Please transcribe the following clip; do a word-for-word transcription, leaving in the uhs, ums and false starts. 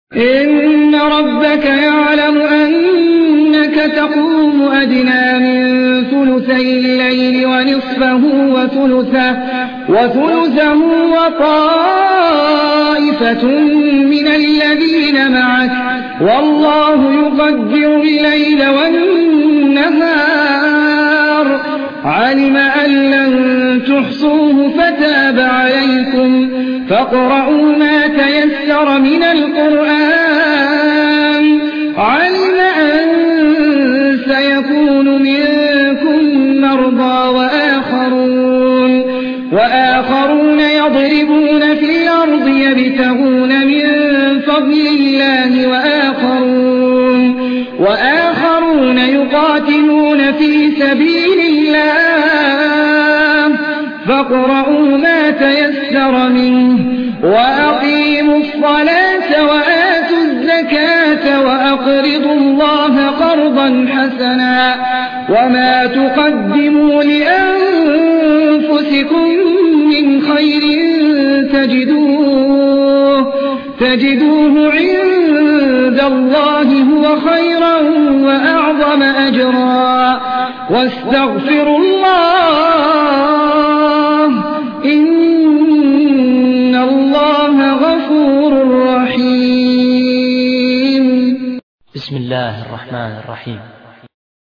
إن ربك يعلم أنك تقوم أدنى من ثلثي الليل ونصفه وثلثه, وثلثه وطائفة من الذين معك والله يقدر الليل والنهار علم أن لن تحصوه فتاب عليكم فاقرؤوا ما تيسر من القرآن علم أن سيكون منكم مرضى وآخرون, وآخرون يضربون في الأرض يبتغون من فضل الله وآخرون, وآخرون يقاتلون في سبيل الله فاقرؤوا ما تيسر منه وأقيموا الصلاة وآتوا الزكاة وأقرضوا الله قرضا حسنا وما تقدموا لأنفسكم من خير تجدوه, تجدوه عند الله هو خيرا وأعظم أجرا واستغفروا الله إن الله غفور رحيم. بسم الله الرحمن الرحيم.